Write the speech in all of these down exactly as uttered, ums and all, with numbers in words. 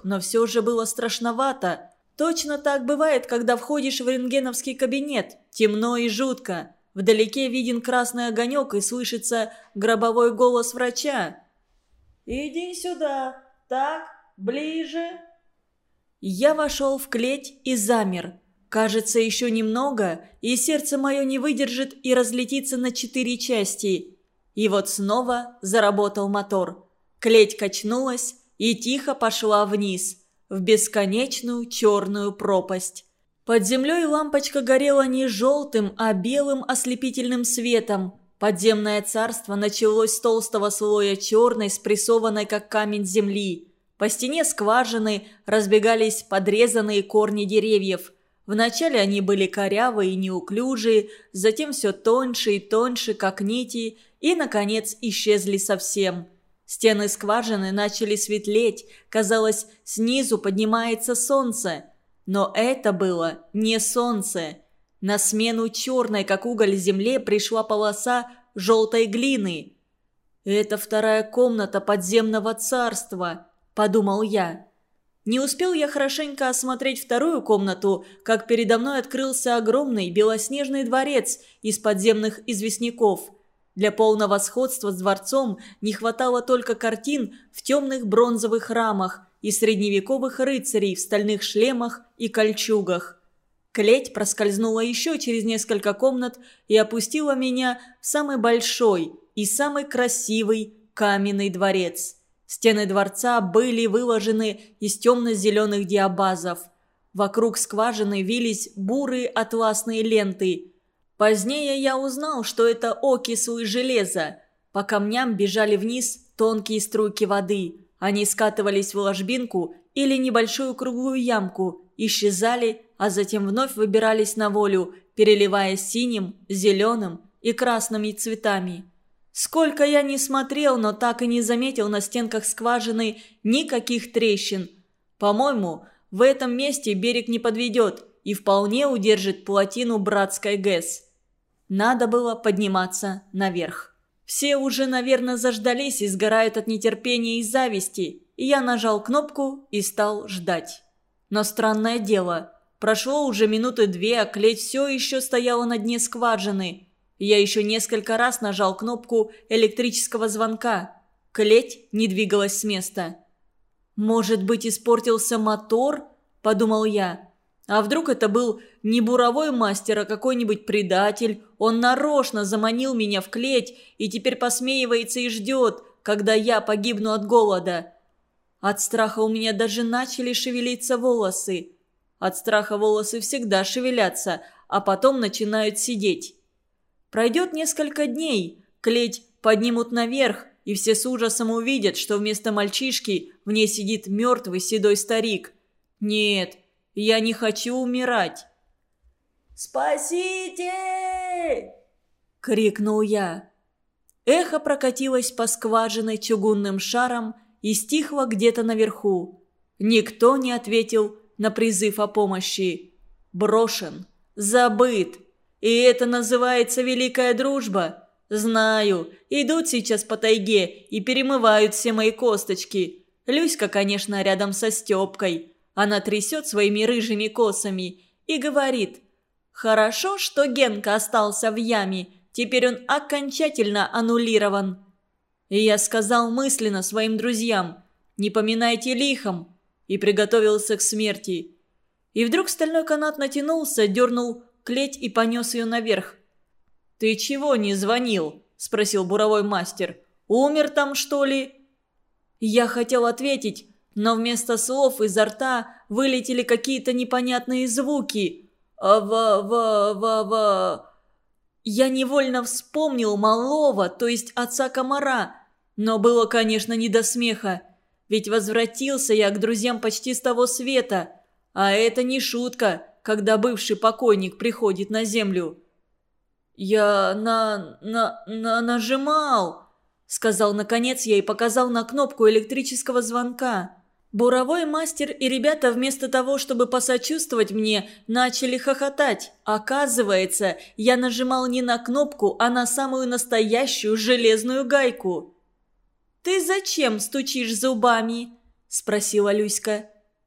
но все же было страшновато. Точно так бывает, когда входишь в рентгеновский кабинет. Темно и жутко. Вдалеке виден красный огонек и слышится гробовой голос врача. «Иди сюда. Так, ближе». Я вошел в клеть и замер. Кажется, еще немного, и сердце мое не выдержит и разлетится на четыре части. И вот снова заработал мотор. Клеть качнулась и тихо пошла вниз, в бесконечную черную пропасть. Под землей лампочка горела не желтым, а белым ослепительным светом. Подземное царство началось с толстого слоя черной, спрессованной как камень земли. По стене скважины разбегались подрезанные корни деревьев. Вначале они были корявые и неуклюжие, затем все тоньше и тоньше, как нити, и, наконец, исчезли совсем. Стены скважины начали светлеть, казалось, снизу поднимается солнце. Но это было не солнце. На смену черной, как уголь, земле пришла полоса желтой глины. «Это вторая комната подземного царства», – подумал я. Не успел я хорошенько осмотреть вторую комнату, как передо мной открылся огромный белоснежный дворец из подземных известняков. Для полного сходства с дворцом не хватало только картин в темных бронзовых рамах и средневековых рыцарей в стальных шлемах и кольчугах. Клеть проскользнула еще через несколько комнат и опустила меня в самый большой и самый красивый каменный дворец. Стены дворца были выложены из темно-зеленых диабазов. Вокруг скважины вились бурые атласные ленты. Позднее я узнал, что это окислы железа. По камням бежали вниз тонкие струйки воды. Они скатывались в ложбинку или небольшую круглую ямку, исчезали, а затем вновь выбирались на волю, переливаясь синим, зеленым и красными цветами. Сколько я ни смотрел, но так и не заметил на стенках скважины никаких трещин. По-моему, в этом месте берег не подведет и вполне удержит плотину братской ГЭС. Надо было подниматься наверх. Все уже, наверное, заждались и сгорают от нетерпения и зависти, и я нажал кнопку и стал ждать. Но странное дело, прошло уже минуты две, а клеть все еще стояла на дне скважины. Я еще несколько раз нажал кнопку электрического звонка. Клеть не двигалась с места. «Может быть, испортился мотор?» – подумал я. «А вдруг это был не буровой мастер, а какой-нибудь предатель? Он нарочно заманил меня в клеть и теперь посмеивается и ждет, когда я погибну от голода». От страха у меня даже начали шевелиться волосы. От страха волосы всегда шевелятся, а потом начинают сидеть. Пройдет несколько дней, клеть поднимут наверх, и все с ужасом увидят, что вместо мальчишки в ней сидит мертвый седой старик. Нет, я не хочу умирать. «Спасите!» – крикнул я. Эхо прокатилось по скважине чугунным шаром и стихло где-то наверху. Никто не ответил на призыв о помощи. Брошен, забыт. И это называется великая дружба? Знаю, идут сейчас по тайге и перемывают все мои косточки. Люська, конечно, рядом со Степкой. Она трясет своими рыжими косами и говорит: «Хорошо, что Генка остался в яме, теперь он окончательно аннулирован». И я сказал мысленно своим друзьям: «Не поминайте лихом», и приготовился к смерти. И вдруг стальной канат натянулся, дернул клеть и понес ее наверх. «Ты чего не звонил?» – спросил буровой мастер. «Умер там, что ли?» Я хотел ответить, но вместо слов изо рта вылетели какие-то непонятные звуки. «Ава-ва-ва-ва». Я невольно вспомнил малого, то есть отца комара. Но было, конечно, не до смеха. Ведь возвратился я к друзьям почти с того света. А это не шутка, когда бывший покойник приходит на землю. «Я на... на... на... нажимал», — сказал наконец я и показал на кнопку электрического звонка. Буровой мастер и ребята вместо того, чтобы посочувствовать мне, начали хохотать. Оказывается, я нажимал не на кнопку, а на самую настоящую железную гайку. «Ты зачем стучишь зубами?» – спросила Люська.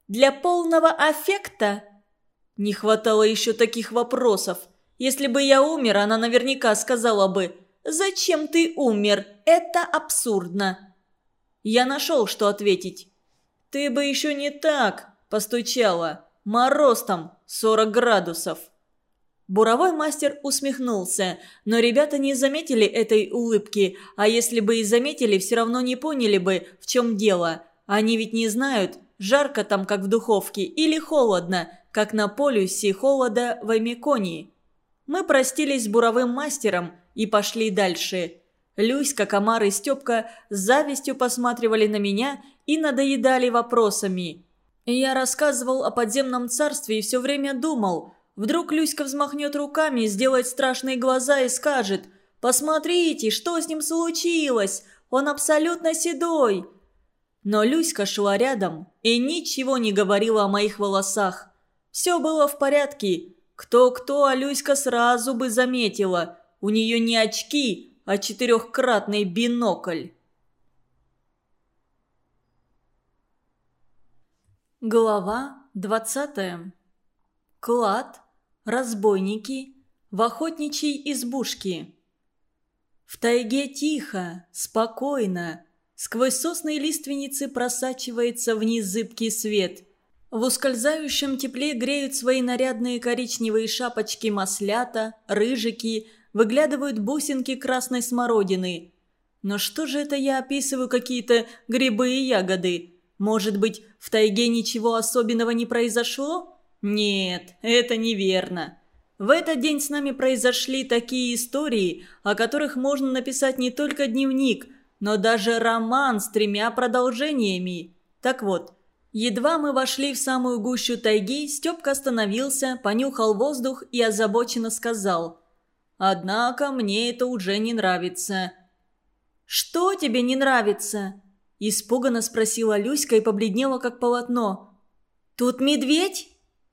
Для полного аффекта?» Не хватало еще таких вопросов. Если бы я умер, она наверняка сказала бы: «Зачем ты умер? Это абсурдно». Я нашел, что ответить. «Ты бы еще не так постучала. Мороз там сорок градусов». Буровой мастер усмехнулся, но ребята не заметили этой улыбки, а если бы и заметили, все равно не поняли бы, в чем дело. Они ведь не знают, жарко там, как в духовке, или холодно, как на полюсе холода в Эмиконии. Мы простились с буровым мастером и пошли дальше. Люська, Комар и Степка с завистью посматривали на меня и надоедали вопросами. Я рассказывал о подземном царстве и все время думал, вдруг Люська взмахнет руками, сделает страшные глаза и скажет: «Посмотрите, что с ним случилось! Он абсолютно седой!» Но Люська шла рядом и ничего не говорила о моих волосах. Все было в порядке. Кто-кто, а Люська сразу бы заметила. У нее не очки, а четырехкратный бинокль. Глава двадцатая. Клад, разбойники, в охотничьей избушке. В тайге тихо, спокойно. Сквозь сосны и лиственницы просачивается вниз зыбкий свет. В ускользающем тепле греют свои нарядные коричневые шапочки маслята, рыжики, выглядывают бусинки красной смородины. Но что же это я описываю какие-то грибы и ягоды? Может быть, в тайге ничего особенного не произошло? Нет, это неверно. В этот день с нами произошли такие истории, о которых можно написать не только дневник, но даже роман с тремя продолжениями. Так вот, едва мы вошли в самую гущу тайги, Степка остановился, понюхал воздух и озабоченно сказал: «Однако мне это уже не нравится». «Что тебе не нравится?» – испуганно спросила Люська и побледнела, как полотно. «Тут медведь?»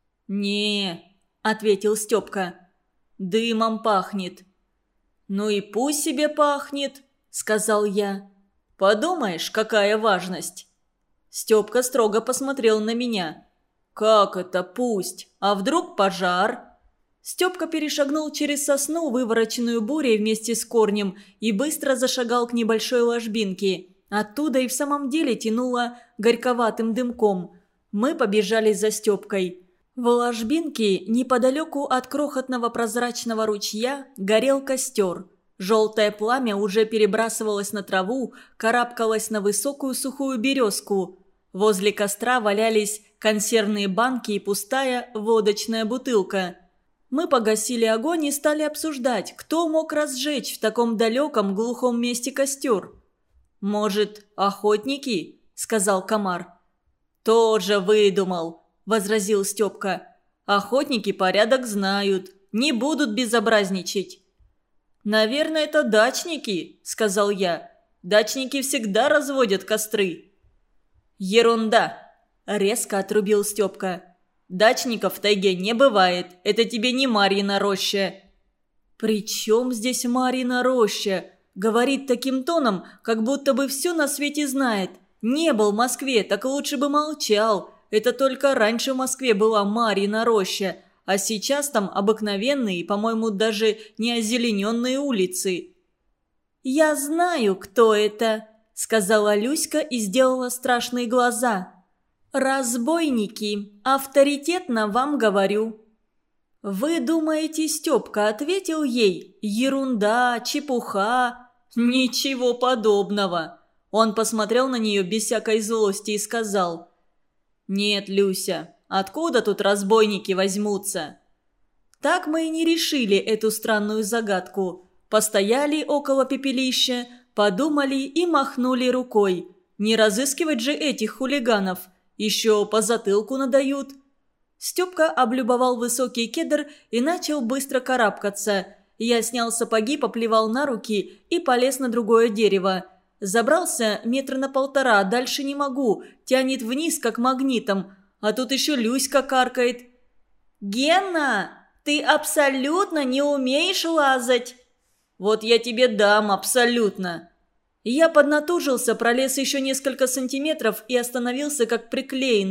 «Не», – ответил Степка, – «дымом пахнет». «Ну и пусть себе пахнет», – сказал я. «Подумаешь, какая важность». Степка строго посмотрел на меня. «Как это пусть? А вдруг пожар?» Степка перешагнул через сосну, вывороченную бурей вместе с корнем, и быстро зашагал к небольшой ложбинке. Оттуда и в самом деле тянуло горьковатым дымком. Мы побежали за Степкой. В ложбинке, неподалеку от крохотного прозрачного ручья, горел костер. Желтое пламя уже перебрасывалось на траву, карабкалось на высокую сухую березку. Возле костра валялись консервные банки и пустая водочная бутылка. Мы погасили огонь и стали обсуждать, кто мог разжечь в таком далеком глухом месте костер. «Может, охотники?» – сказал Комар. «Тоже выдумал», – возразил Степка. «Охотники порядок знают, не будут безобразничать». «Наверное, это дачники», – сказал я. «Дачники всегда разводят костры». «Ерунда», – резко отрубил Степка. «Дачников в тайге не бывает. Это тебе не Марьина роща». «При чем здесь Марьина роща?» Говорит таким тоном, как будто бы все на свете знает. Не был в Москве, так лучше бы молчал. Это только раньше в Москве была Марьина роща, а сейчас там обыкновенные, по-моему, даже не озелененные улицы. «Я знаю, кто это», – сказала Люська и сделала страшные глаза. «Разбойники, авторитетно вам говорю». «Вы думаете, Степка ответил ей? Ерунда, чепуха». «Ничего подобного». Он посмотрел на нее без всякой злости и сказал: «Нет, Люся, откуда тут разбойники возьмутся?» Так мы и не решили эту странную загадку. Постояли около пепелища, подумали и махнули рукой. Не разыскивать же этих хулиганов. Еще по затылку надают. Степка облюбовал высокий кедр и начал быстро карабкаться. Я снял сапоги, поплевал на руки и полез на другое дерево. Забрался метра на полтора, дальше не могу, тянет вниз, как магнитом. А тут еще Люська каркает. «Гена, ты абсолютно не умеешь лазать!» «Вот я тебе дам, абсолютно!» Я поднатужился, пролез еще несколько сантиметров и остановился как приклеенный.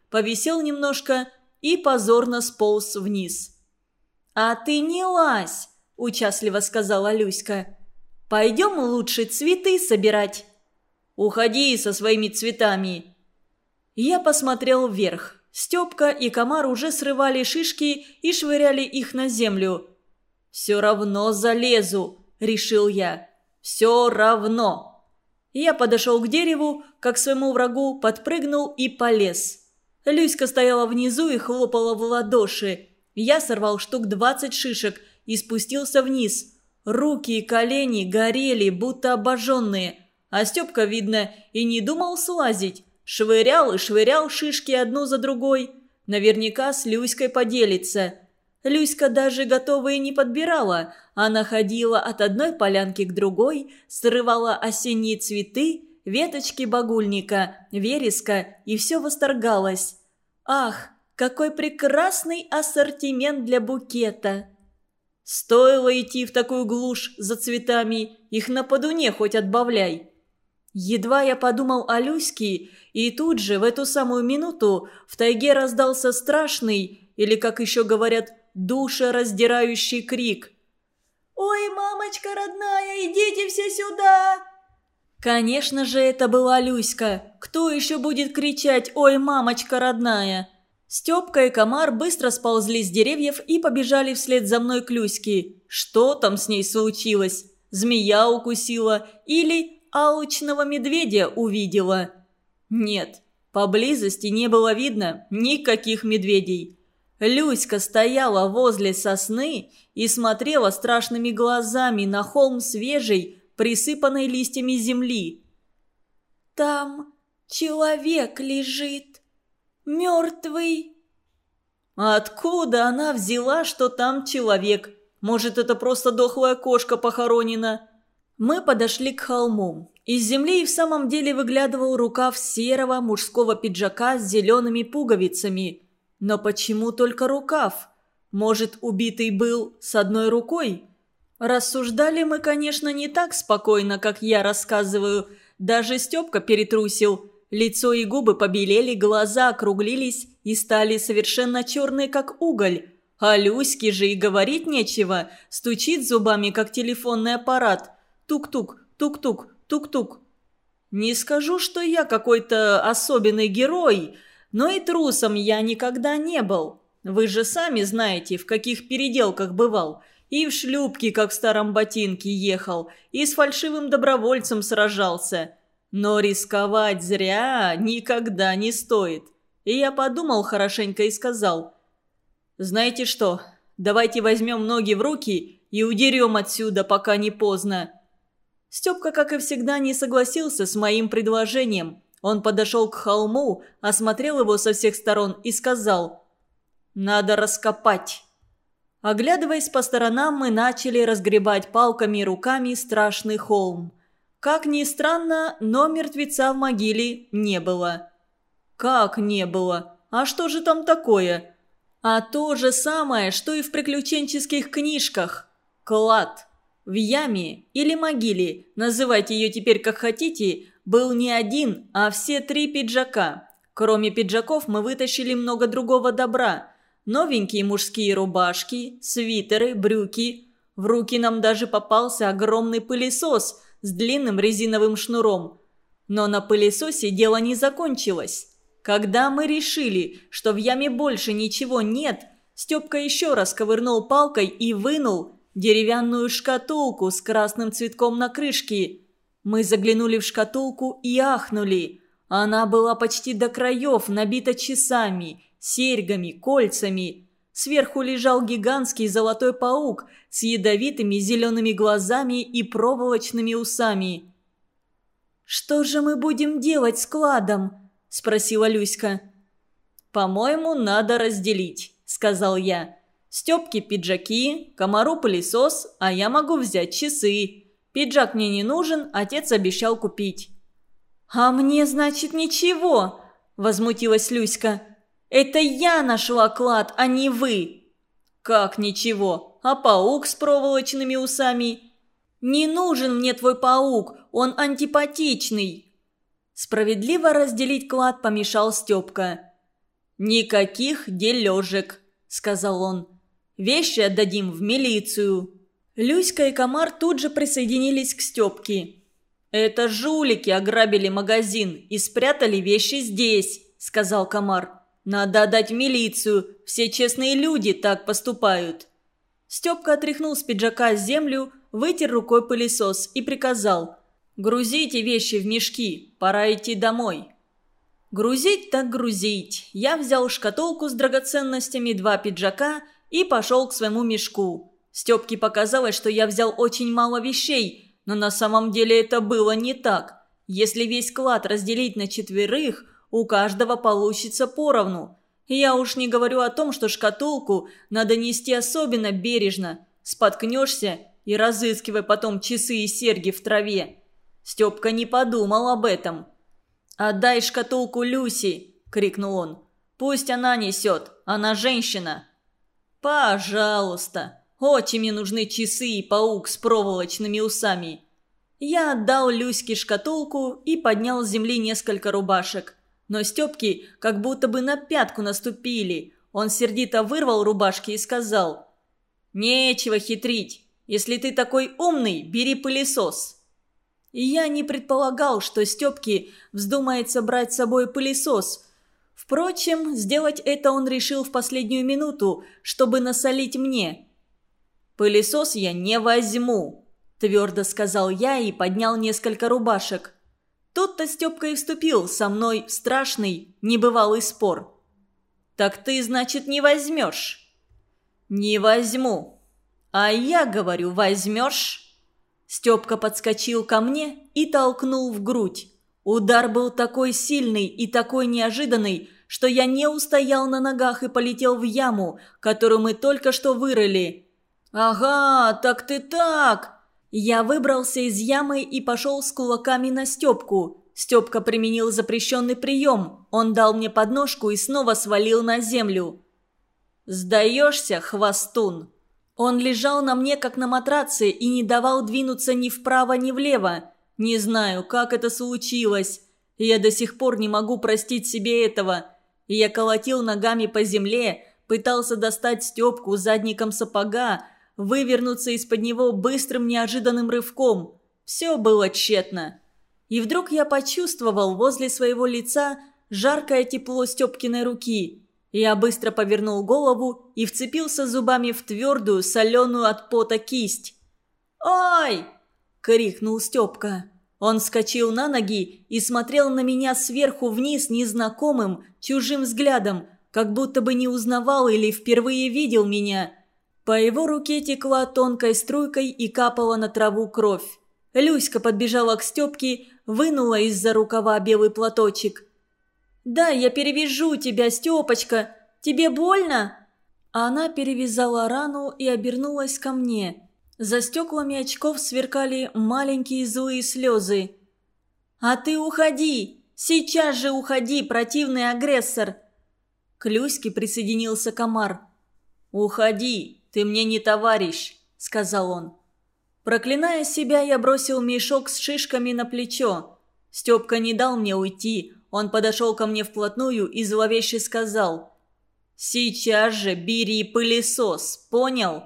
повисел немножко и позорно сполз вниз. «А ты не лазь!» – участливо сказала Люська. «Пойдем лучше цветы собирать». «Уходи со своими цветами!» Я посмотрел вверх. Степка и комар уже срывали шишки и швыряли их на землю. «Все равно залезу», – решил я. «Все равно». Я подошел к дереву, как к своему врагу, подпрыгнул и полез. Люська стояла внизу и хлопала в ладоши. Я сорвал штук двадцать шишек и спустился вниз. Руки и колени горели, будто обожженные. А Степка, видно, и не думал слазить. Швырял и швырял шишки одну за другой. Наверняка с Люськой поделится. Люська даже готовые не подбирала. Она ходила от одной полянки к другой, срывала осенние цветы, веточки багульника, вереска и все восторгалась. Ах, какой прекрасный ассортимент для букета! Стоило идти в такую глушь за цветами, их на подуне хоть отбавляй. Едва я подумал о Люське, и тут же, в эту самую минуту, в тайге раздался страшный, или, как еще говорят, душераздирающий крик. «Ой, мамочка родная, идите все сюда!» Конечно же, это была Люська. Кто еще будет кричать «Ой, мамочка родная»? Степка и комар быстро сползли с деревьев и побежали вслед за мной к Люське. Что там с ней случилось? Змея укусила или алчного медведя увидела? Нет, поблизости не было видно никаких медведей. Люська стояла возле сосны и смотрела страшными глазами на холм свежей, присыпанной листьями земли. «Там человек лежит, мертвый». Откуда она взяла, что там человек? Может, это просто дохлая кошка похоронена? Мы подошли к холму. Из земли и в самом деле выглядывал рукав серого мужского пиджака с зелеными пуговицами. Но почему только рукав? Может, убитый был с одной рукой? Рассуждали мы, конечно, не так спокойно, как я рассказываю. Даже Степка перетрусил. Лицо и губы побелели, глаза округлились и стали совершенно черные, как уголь. А Люське же и говорить нечего. Стучит зубами, как телефонный аппарат. Тук-тук, тук-тук, тук-тук. Не скажу, что я какой-то особенный герой, но и трусом я никогда не был. Вы же сами знаете, в каких переделках бывал. И в шлюпке, как в старом ботинке, ехал, и с фальшивым добровольцем сражался. Но рисковать зря никогда не стоит. И я подумал хорошенько и сказал: «Знаете что, давайте возьмем ноги в руки и удерем отсюда, пока не поздно». Степка, как и всегда, не согласился с моим предложением. Он подошел к холму, осмотрел его со всех сторон и сказал: «Надо раскопать». Оглядываясь по сторонам, мы начали разгребать палками и руками страшный холм. Как ни странно, но мертвеца в могиле не было. Как не было? А что же там такое? А то же самое, что и в приключенческих книжках. Клад. В яме или могиле, называйте ее теперь как хотите, был не один, а все три пиджака. Кроме пиджаков мы вытащили много другого добра. Новенькие мужские рубашки, свитеры, брюки. В руки нам даже попался огромный пылесос с длинным резиновым шнуром. Но на пылесосе дело не закончилось. Когда мы решили, что в яме больше ничего нет, Степка еще раз ковырнул палкой и вынул деревянную шкатулку с красным цветком на крышке. Мы заглянули в шкатулку и ахнули. Она была почти до краев набита часами, серьгами, кольцами. Сверху лежал гигантский золотой паук с ядовитыми зелеными глазами и проволочными усами. «Что же мы будем делать с кладом?» – спросила Люська. «По-моему, надо разделить», – сказал я. «Степке пиджаки, комару пылесос, а я могу взять часы. Пиджак мне не нужен, отец обещал купить». «А мне, значит, ничего?» – возмутилась Люська. «Это я нашла клад, а не вы!» «Как ничего? А паук с проволочными усами?» «Не нужен мне твой паук, он антипатичный!» Справедливо разделить клад помешал Степка. «Никаких дележек», – сказал он. «Вещи отдадим в милицию». Люська и Комар тут же присоединились к Степке. «Это жулики ограбили магазин и спрятали вещи здесь», – сказал Комар. «Надо отдать в милицию, все честные люди так поступают». Степка отряхнул с пиджака землю, вытер рукой пылесос и приказал: «Грузите вещи в мешки, пора идти домой». Грузить так грузить. Я взял шкатулку с драгоценностями, два пиджака и пошел к своему мешку. Степке показалось, что я взял очень мало вещей, но на самом деле это было не так. Если весь клад разделить на четверых, у каждого получится поровну. Я уж не говорю о том, что шкатулку надо нести особенно бережно. Споткнешься и разыскивай потом часы и серьги в траве. Степка не подумал об этом. «Отдай шкатулку Люси!» – крикнул он. «Пусть она несет, она женщина!» «Пожалуйста! Очень мне нужны часы и паук с проволочными усами!» Я отдал Люське шкатулку и поднял с земли несколько рубашек. Но Степке как будто бы на пятку наступили. Он сердито вырвал рубашки и сказал: «Нечего хитрить. Если ты такой умный, бери пылесос». И я не предполагал, что Степке вздумается брать с собой пылесос. Впрочем, сделать это он решил в последнюю минуту, чтобы насолить мне. «Пылесос я не возьму», – твердо сказал я и поднял несколько рубашек. Тут-то Степка и вступил со мной в страшный, небывалый спор. «Так ты, значит, не возьмешь?» «Не возьму». «А я говорю, возьмешь?» Степка подскочил ко мне и толкнул в грудь. Удар был такой сильный и такой неожиданный, что я не устоял на ногах и полетел в яму, которую мы только что вырыли. «Ага, так ты так!» Я выбрался из ямы и пошел с кулаками на Степку. Степка применил запрещенный прием. Он дал мне подножку и снова свалил на землю. «Сдаешься, хвостун?» Он лежал на мне, как на матраце, и не давал двинуться ни вправо, ни влево. Не знаю, как это случилось. Я до сих пор не могу простить себе этого. Я колотил ногами по земле, пытался достать Степку задником сапога, вывернуться из-под него быстрым неожиданным рывком. Все было тщетно. И вдруг я почувствовал возле своего лица жаркое тепло Степкиной руки. Я быстро повернул голову и вцепился зубами в твердую, соленую от пота кисть. «Ой!» – крикнул Степка. Он вскочил на ноги и смотрел на меня сверху вниз незнакомым, чужим взглядом, как будто бы не узнавал или впервые видел меня. По его руке текла тонкой струйкой и капала на траву кровь. Люська подбежала к Степке, вынула из-за рукава белый платочек. «Да, я перевяжу тебя, Степочка. Тебе больно?» Она перевязала рану и обернулась ко мне. За стеклами очков сверкали маленькие злые слезы. «А ты уходи! Сейчас же уходи, противный агрессор!» К Люське присоединился Комар. «Уходи, ты мне не товарищ», — сказал он. Проклиная себя, я бросил мешок с шишками на плечо. Степка не дал мне уйти. Он подошел ко мне вплотную и зловеще сказал: «Сейчас же бери пылесос, понял?»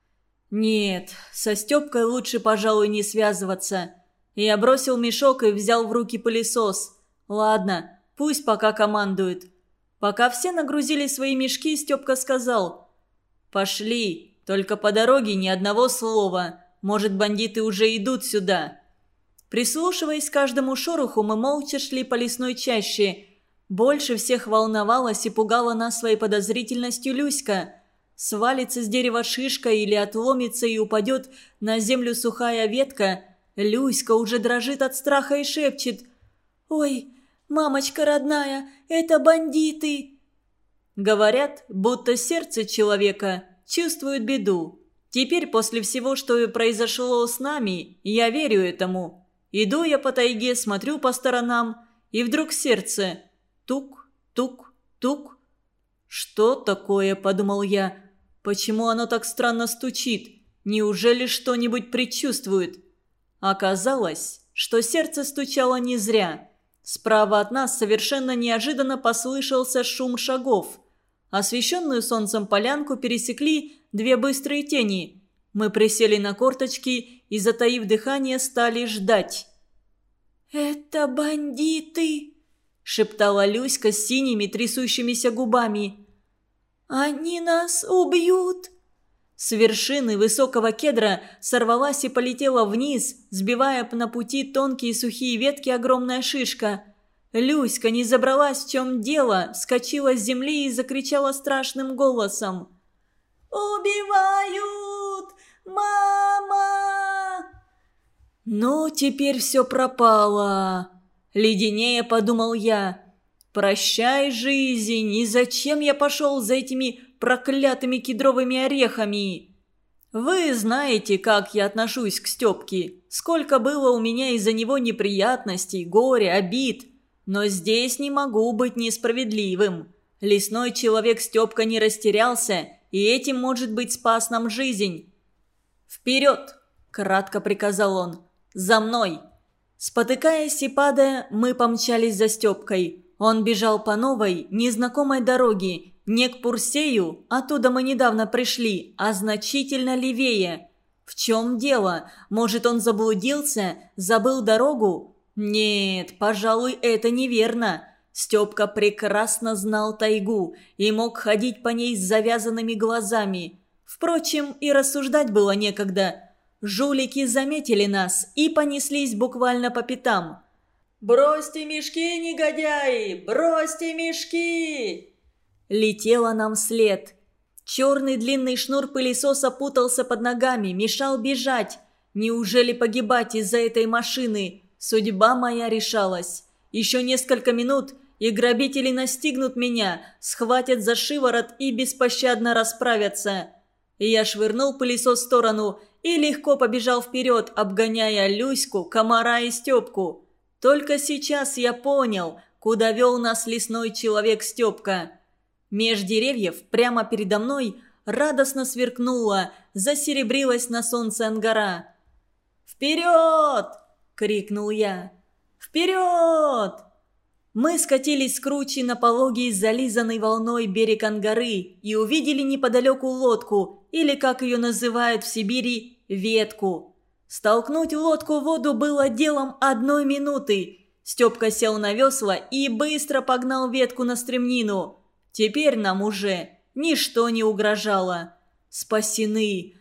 Нет, со Степкой лучше, пожалуй, не связываться. Я бросил мешок и взял в руки пылесос. Ладно, пусть пока командует. Пока все нагрузили свои мешки, Степка сказал: «Пошли, только по дороге ни одного слова. Может, бандиты уже идут сюда». Прислушиваясь к каждому шороху, мы молча шли по лесной чаще. Больше всех волновалась и пугала нас своей подозрительностью Люська. Свалится с дерева шишка или отломится и упадет на землю сухая ветка. Люська уже дрожит от страха и шепчет: «Ой, мамочка родная, это бандиты!» Говорят, будто сердце человека чувствует беду. Теперь, после всего, что произошло с нами, я верю этому. Иду я по тайге, смотрю по сторонам, и вдруг сердце тук, тук, тук. «Что такое?» – подумал я. «Почему оно так странно стучит? Неужели что-нибудь предчувствует?» Оказалось, что сердце стучало не зря. Справа от нас совершенно неожиданно послышался шум шагов. Освещенную солнцем полянку пересекли две быстрые тени. Мы присели на корточки и, затаив дыхание, стали ждать. «Это бандиты!» – шептала Люська с синими трясущимися губами. «Они нас убьют!» С вершины высокого кедра сорвалась и полетела вниз, сбивая на пути тонкие сухие ветки огромная шишка. Люська не забралась, в чем дело, вскочила с земли и закричала страшным голосом. «Убивают! Мама!» «Ну, теперь все пропало!» Леденее подумал я. «Прощай, жизнь, и зачем я пошел за этими проклятыми кедровыми орехами?» Вы знаете, как я отношусь к Степке. Сколько было у меня из-за него неприятностей, горя, обид. Но здесь не могу быть несправедливым. Лесной человек Степка не растерялся, и этим, может быть, спас нам жизнь. «Вперед!» – кратко приказал он. «За мной!» Спотыкаясь и падая, мы помчались за Степкой. Он бежал по новой, незнакомой дороге, не к Пурсею, оттуда мы недавно пришли, а значительно левее. В чем дело? Может, он заблудился, забыл дорогу? Нет, пожалуй, это неверно. Степка прекрасно знал тайгу и мог ходить по ней с завязанными глазами. Впрочем, и рассуждать было некогда. Жулики заметили нас и понеслись буквально по пятам. «Бросьте мешки, негодяи! Бросьте мешки!» Летела нам вслед. Черный длинный шнур пылесоса путался под ногами, мешал бежать. Неужели погибать из-за этой машины? Судьба моя решалась. Еще несколько минут, и грабители настигнут меня, схватят за шиворот и беспощадно расправятся. И я швырнул пылесос в сторону и легко побежал вперед, обгоняя Люську, Комара и Степку. Только сейчас я понял, куда вел нас лесной человек Степка. Меж деревьев прямо передо мной радостно сверкнула, засеребрилась на солнце ангара. «Вперед!» – крикнул я. «Вперед!» Мы скатились с кручи на пологий, зализанный волной берег ангары и увидели неподалеку лодку, или, как ее называют в Сибири, ветку. Столкнуть лодку в воду было делом одной минуты. Степка сел на весла и быстро погнал ветку на стремнину. Теперь нам уже ничто не угрожало. Спасены!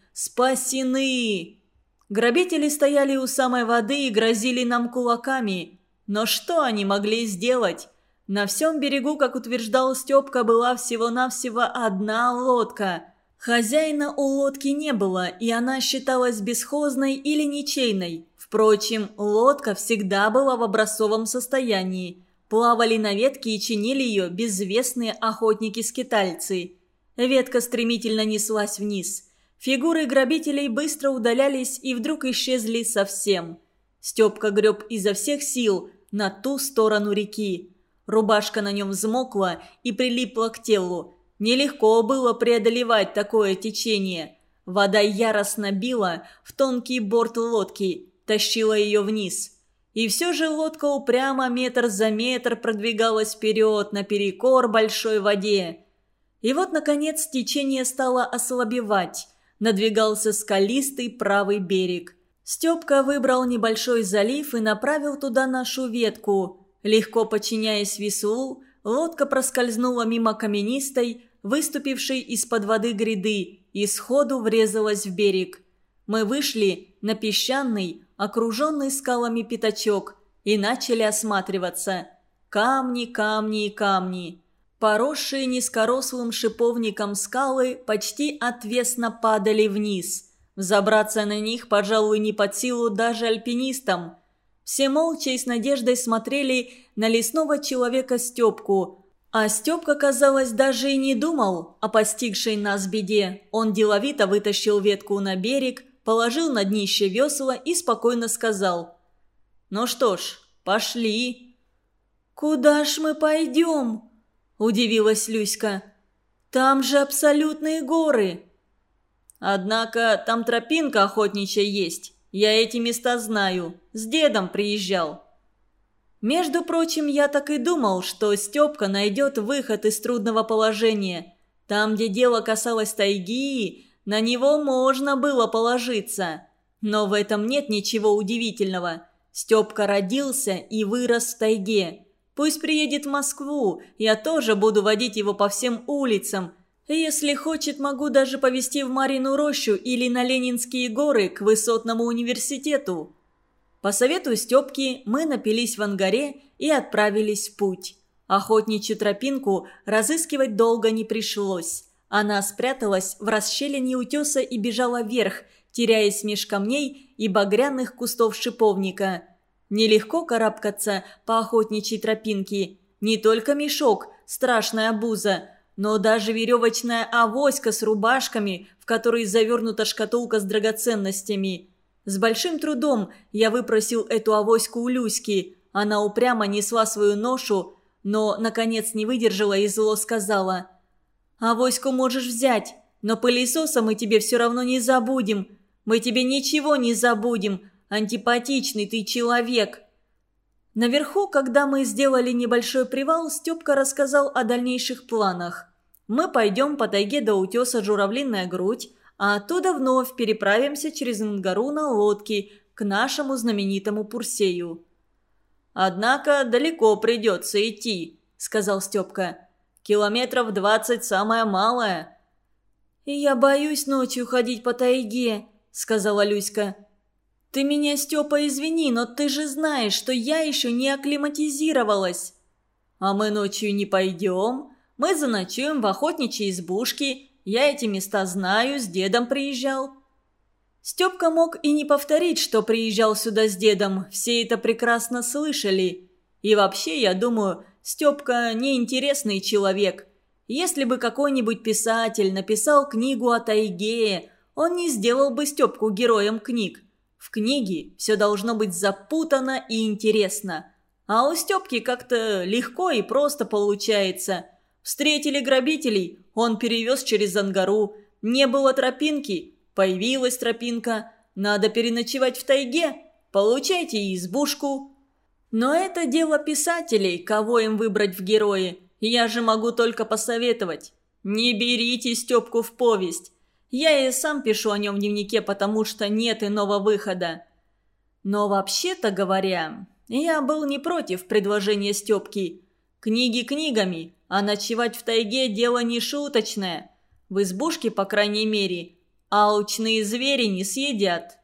Спасены! Грабители стояли у самой воды и грозили нам кулаками. Но что они могли сделать? На всем берегу, как утверждал Степка, была всего-навсего одна лодка. Хозяина у лодки не было, и она считалась бесхозной или ничейной. Впрочем, лодка всегда была в образцовом состоянии. Плавали на ветке и чинили ее безвестные охотники-скитальцы. Ветка стремительно неслась вниз. Фигуры грабителей быстро удалялись и вдруг исчезли совсем. Степка греб изо всех сил на ту сторону реки. Рубашка на нем взмокла и прилипла к телу. Нелегко было преодолевать такое течение. Вода яростно била в тонкий борт лодки, тащила ее вниз. И все же лодка упрямо метр за метр продвигалась вперед наперекор большой воде. И вот, наконец, течение стало ослабевать. Надвигался скалистый правый берег. Степка выбрал небольшой залив и направил туда нашу ветку. Легко подчиняясь веслу, лодка проскользнула мимо каменистой, выступившей из-под воды гряды, и сходу врезалась в берег. Мы вышли на песчаный, окруженный скалами пятачок, и начали осматриваться. Камни, камни и камни. Поросшие низкорослым шиповником скалы почти отвесно падали вниз. Взобраться на них, пожалуй, не под силу даже альпинистам. Все молча и с надеждой смотрели на лесного человека Степку. А Степка, казалось, даже и не думал о постигшей нас беде. Он деловито вытащил ветку на берег, положил на днище весла и спокойно сказал: «Ну что ж, пошли». «Куда ж мы пойдем?» – удивилась Люська. «Там же абсолютные горы». «Однако там тропинка охотничья есть. Я эти места знаю. С дедом приезжал». Между прочим, я так и думал, что Степка найдет выход из трудного положения. Там, где дело касалось тайги, на него можно было положиться. Но в этом нет ничего удивительного. Степка родился и вырос в тайге. Пусть приедет в Москву, я тоже буду водить его по всем улицам. Если хочет, могу даже повезти в Марину рощу или на Ленинские горы к высотному университету. По совету Степки мы напились в ангаре и отправились в путь. Охотничью тропинку разыскивать долго не пришлось. Она спряталась в расщелине утеса и бежала вверх, теряясь меж камней и багряных кустов шиповника. Нелегко карабкаться по охотничьей тропинке. Не только мешок, страшная обуза, но даже веревочная авоська с рубашками, в которой завернута шкатулка с драгоценностями. С большим трудом я выпросил эту авоську у Люськи. Она упрямо несла свою ношу, но, наконец, не выдержала и зло сказала: «Авоську можешь взять, но пылесоса мы тебе все равно не забудем. Мы тебе ничего не забудем, антипатичный ты человек». Наверху, когда мы сделали небольшой привал, Степка рассказал о дальнейших планах. Мы пойдем по тайге до утеса Журавлиная грудь, а оттуда вновь переправимся через Ангару на лодке к нашему знаменитому Пурсею. «Однако далеко придется идти», — сказал Степка. «Километров двадцать самое малое». «И я боюсь ночью ходить по тайге», — сказала Люська. «Ты меня, Степа, извини, но ты же знаешь, что я еще не акклиматизировалась». «А мы ночью не пойдем. Мы заночуем в охотничьей избушке. Я эти места знаю, с дедом приезжал». Степка мог и не повторить, что приезжал сюда с дедом. Все это прекрасно слышали. И вообще, я думаю, Степка неинтересный человек. Если бы какой-нибудь писатель написал книгу о тайге, он не сделал бы Степку героем книг. В книге все должно быть запутанно и интересно. А у Степки как-то легко и просто получается. Встретили грабителей, он перевез через Ангару. Не было тропинки, появилась тропинка. Надо переночевать в тайге, получайте избушку. Но это дело писателей, кого им выбрать в герои. Я же могу только посоветовать. Не берите Степку в повесть. Я и сам пишу о нем в дневнике, потому что нет иного выхода. Но вообще-то говоря, я был не против предложения Степки. Книги книгами, а ночевать в тайге дело не шуточное. В избушке, по крайней мере, алчные звери не съедят.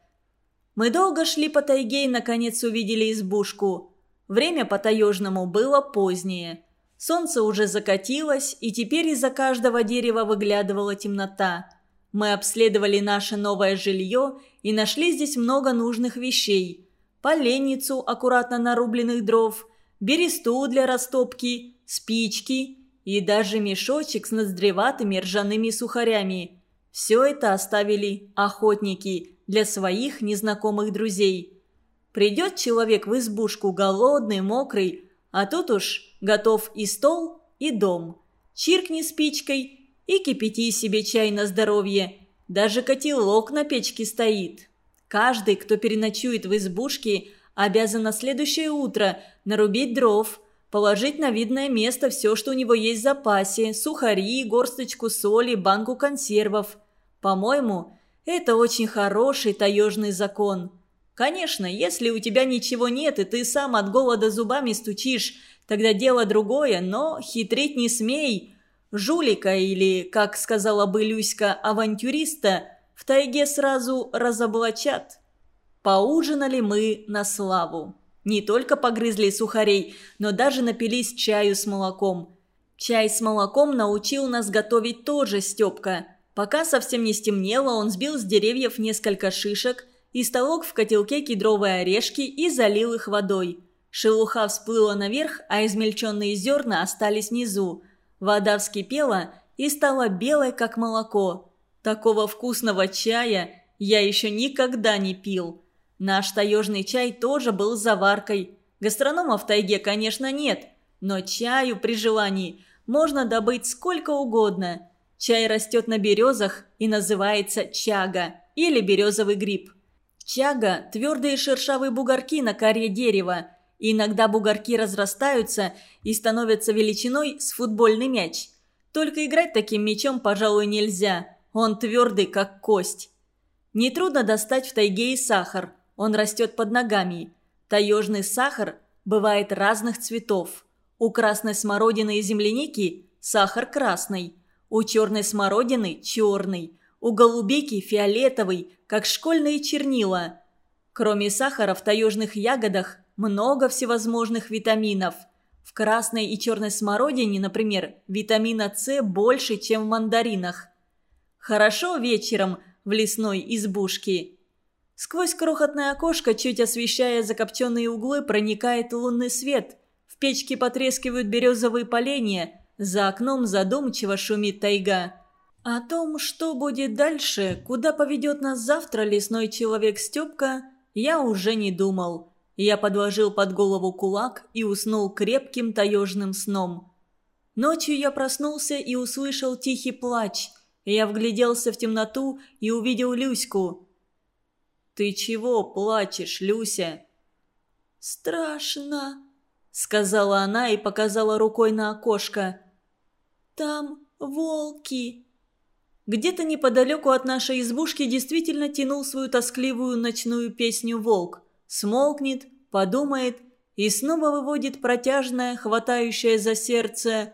Мы долго шли по тайге и, наконец, увидели избушку. Время по-таежному было позднее. Солнце уже закатилось, и теперь из-за каждого дерева выглядывала темнота. Мы обследовали наше новое жилье и нашли здесь много нужных вещей. Поленницу аккуратно нарубленных дров, бересту для растопки, спички и даже мешочек с ноздреватыми ржаными сухарями. Все это оставили охотники для своих незнакомых друзей. Придет человек в избушку голодный, мокрый, а тут уж готов и стол, и дом. Чиркни спичкой и кипяти себе чай на здоровье. Даже котелок на печке стоит. Каждый, кто переночует в избушке, обязан на следующее утро нарубить дров, положить на видное место все, что у него есть в запасе, сухари, горсточку соли, банку консервов. По-моему, это очень хороший таежный закон. Конечно, если у тебя ничего нет, и ты сам от голода зубами стучишь, тогда дело другое, но хитрить не смей. Жулика или, как сказала бы Люська, авантюриста в тайге сразу разоблачат. Поужинали мы на славу. Не только погрызли сухарей, но даже напились чаю с молоком. Чай с молоком научил нас готовить тоже Степка. Пока совсем не стемнело, он сбил с деревьев несколько шишек, истолок в котелке кедровые орешки и залил их водой. Шелуха всплыла наверх, а измельченные зерна остались внизу. Вода вскипела и стала белой, как молоко. Такого вкусного чая я еще никогда не пил. Наш таежный чай тоже был заваркой. Гастрономов в тайге, конечно, нет, но чаю при желании можно добыть сколько угодно. Чай растет на березах и называется чага или березовый гриб. Чага – твердые шершавые бугорки на коре дерева. Иногда бугорки разрастаются и становятся величиной с футбольный мяч. Только играть таким мячом, пожалуй, нельзя. Он твердый, как кость. Нетрудно достать в тайге и сахар. Он растет под ногами. Таежный сахар бывает разных цветов. У красной смородины и земляники сахар красный. У черной смородины – черный. У голубики – фиолетовый, как школьные чернила. Кроме сахара в таежных ягодах много всевозможных витаминов. В красной и черной смородине, например, витамина С больше, чем в мандаринах. Хорошо вечером в лесной избушке. Сквозь крохотное окошко, чуть освещая закопченные углы, проникает лунный свет. В печке потрескивают березовые поленья. За окном задумчиво шумит тайга. О том, что будет дальше, куда поведет нас завтра лесной человек Степка, я уже не думал. Я подложил под голову кулак и уснул крепким таежным сном. Ночью я проснулся и услышал тихий плач. Я вгляделся в темноту и увидел Люську. «Ты чего плачешь, Люся?» «Страшно», — сказала она и показала рукой на окошко. «Там волки». Где-то неподалеку от нашей избушки действительно тянул свою тоскливую ночную песню волк. Смолкнет, подумает и снова выводит протяжное, хватающее за сердце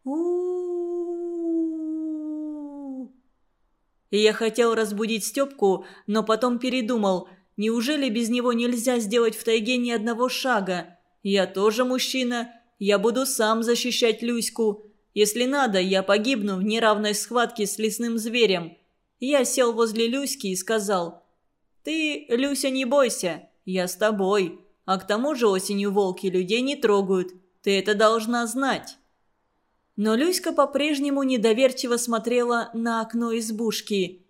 у. И я хотел разбудить Степку, но потом передумал. Неужели без него нельзя сделать в тайге ни одного шага? Я тоже мужчина, я буду сам защищать Люську. Если надо, я погибну в неравной схватке с лесным зверем. Я сел возле Люськи и сказал: «Ты, Люся, не бойся, я с тобой. А к тому же осенью волки людей не трогают. Ты это должна знать». Но Люська по-прежнему недоверчиво смотрела на окно избушки.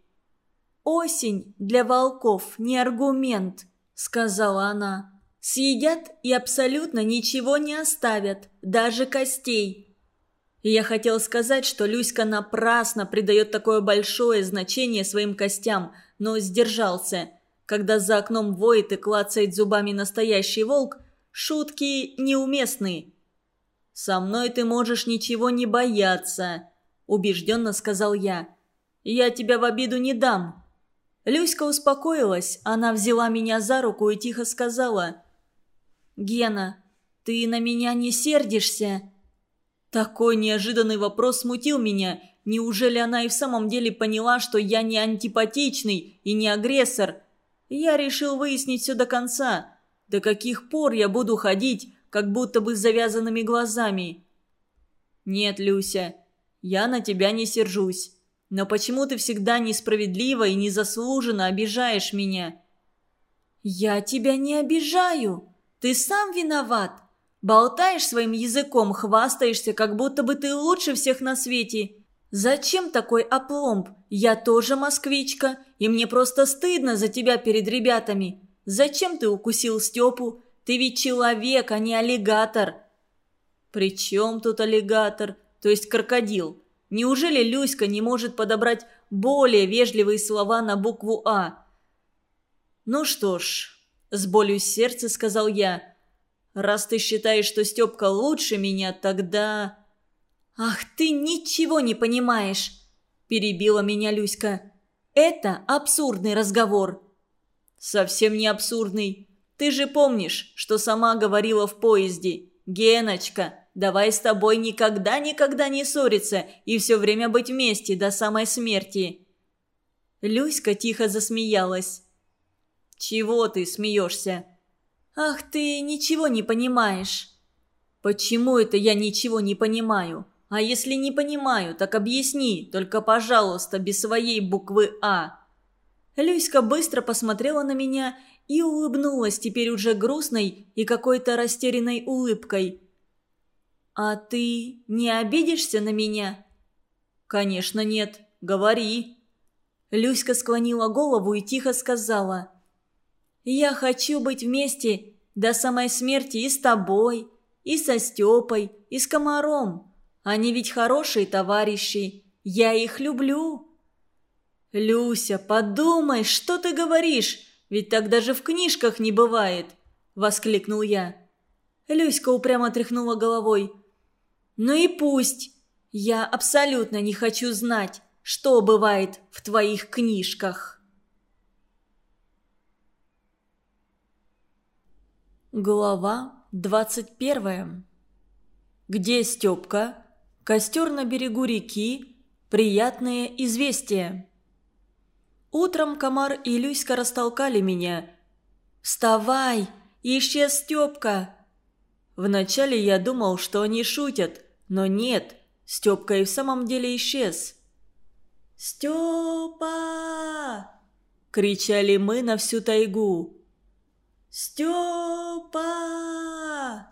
«Осень для волков не аргумент», — сказала она. «Съедят и абсолютно ничего не оставят, даже костей». И я хотел сказать, что Люська напрасно придает такое большое значение своим костям, но сдержался. Когда за окном воет и клацает зубами настоящий волк, шутки неуместны. «Со мной ты можешь ничего не бояться», – убежденно сказал я. «Я тебя в обиду не дам». Люська успокоилась, она взяла меня за руку и тихо сказала: «Гена, ты на меня не сердишься?» Такой неожиданный вопрос смутил меня. Неужели она и в самом деле поняла, что я не антипатичный и не агрессор? Я решил выяснить все до конца. До каких пор я буду ходить, как будто бы с завязанными глазами? «Нет, Люся, я на тебя не сержусь. Но почему ты всегда несправедливо и незаслуженно обижаешь меня?» «Я тебя не обижаю. Ты сам виноват. Болтаешь своим языком, хвастаешься, как будто бы ты лучше всех на свете. Зачем такой опломб? Я тоже москвичка, и мне просто стыдно за тебя перед ребятами. Зачем ты укусил Степу? Ты ведь человек, а не аллигатор». «При чем тут аллигатор, то есть крокодил? Неужели Люська не может подобрать более вежливые слова на букву «А»?» «Ну что ж», – с болью в сердце сказал я, – «раз ты считаешь, что Степка лучше меня, тогда...» «Ах, ты ничего не понимаешь!» – перебила меня Люська. «Это абсурдный разговор». «Совсем не абсурдный. Ты же помнишь, что сама говорила в поезде: Геночка, давай с тобой никогда-никогда не ссориться и все время быть вместе до самой смерти». Люська тихо засмеялась. «Чего ты смеешься?» «Ах, ты ничего не понимаешь». «Почему это я ничего не понимаю? А если не понимаю, так объясни, только, пожалуйста, без своей буквы «А». Люська быстро посмотрела на меня и улыбнулась теперь уже грустной и какой-то растерянной улыбкой. «А ты не обидишься на меня?» «Конечно нет. Говори». Люська склонила голову и тихо сказала: «Я хочу быть вместе до самой смерти и с тобой, и со Степой, и с Комаром. Они ведь хорошие товарищи. Я их люблю». «Люся, подумай, что ты говоришь? Ведь так даже в книжках не бывает!» – воскликнул я. Люська упрямо тряхнула головой. «Ну и пусть. Я абсолютно не хочу знать, что бывает в твоих книжках». Глава двадцать первая. Где Степка? Костер на берегу реки. Приятные известия. Утром Комар и Люська растолкали меня. «Вставай! Исчез Степка!» Вначале я думал, что они шутят, но нет, Степка и в самом деле исчез. «Степа!» – кричали мы на всю тайгу. «Степа!»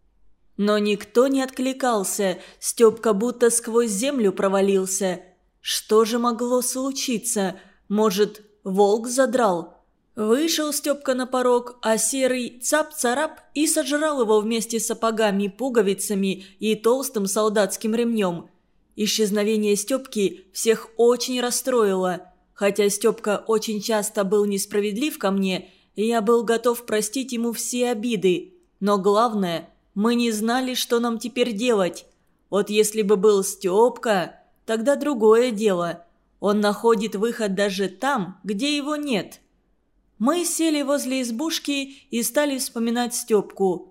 Но никто не откликался, Степка будто сквозь землю провалился. Что же могло случиться? Может, волк задрал? Вышел Степка на порог, а серый цап-царап и сожрал его вместе с сапогами, пуговицами и толстым солдатским ремнем. Исчезновение Степки всех очень расстроило. Хотя Степка очень часто был несправедлив ко мне, я был готов простить ему все обиды. Но главное, мы не знали, что нам теперь делать. Вот если бы был Степка, тогда другое дело. Он находит выход даже там, где его нет. Мы сели возле избушки и стали вспоминать Степку.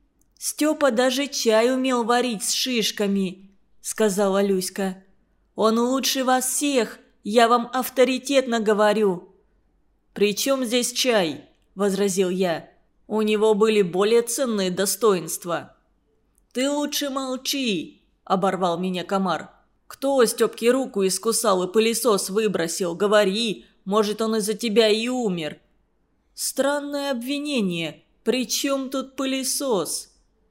«Степа даже чай умел варить с шишками», — сказала Люська. «Он лучше вас всех, я вам авторитетно говорю». «При чем здесь чай?» – возразил я. «У него были более ценные достоинства». «Ты лучше молчи», – оборвал меня Комар. «Кто Степке руку искусал и пылесос выбросил? Говори, может, он из-за тебя и умер». «Странное обвинение. При чем тут пылесос?»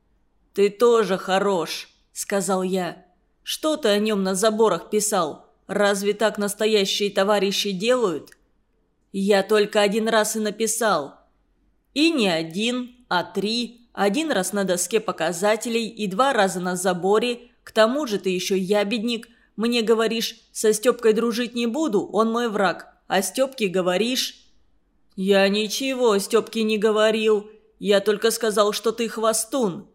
«Ты тоже хорош», – сказал я. «Что ты о нем на заборах писал? Разве так настоящие товарищи делают?» «Я только один раз и написал». «И не один, а три. Один раз на доске показателей и два раза на заборе. К тому же ты еще ябедник. Мне говоришь, со Степкой дружить не буду, он мой враг. А Степке говоришь...» «Я ничего Степке не говорил. Я только сказал, что ты хвостун».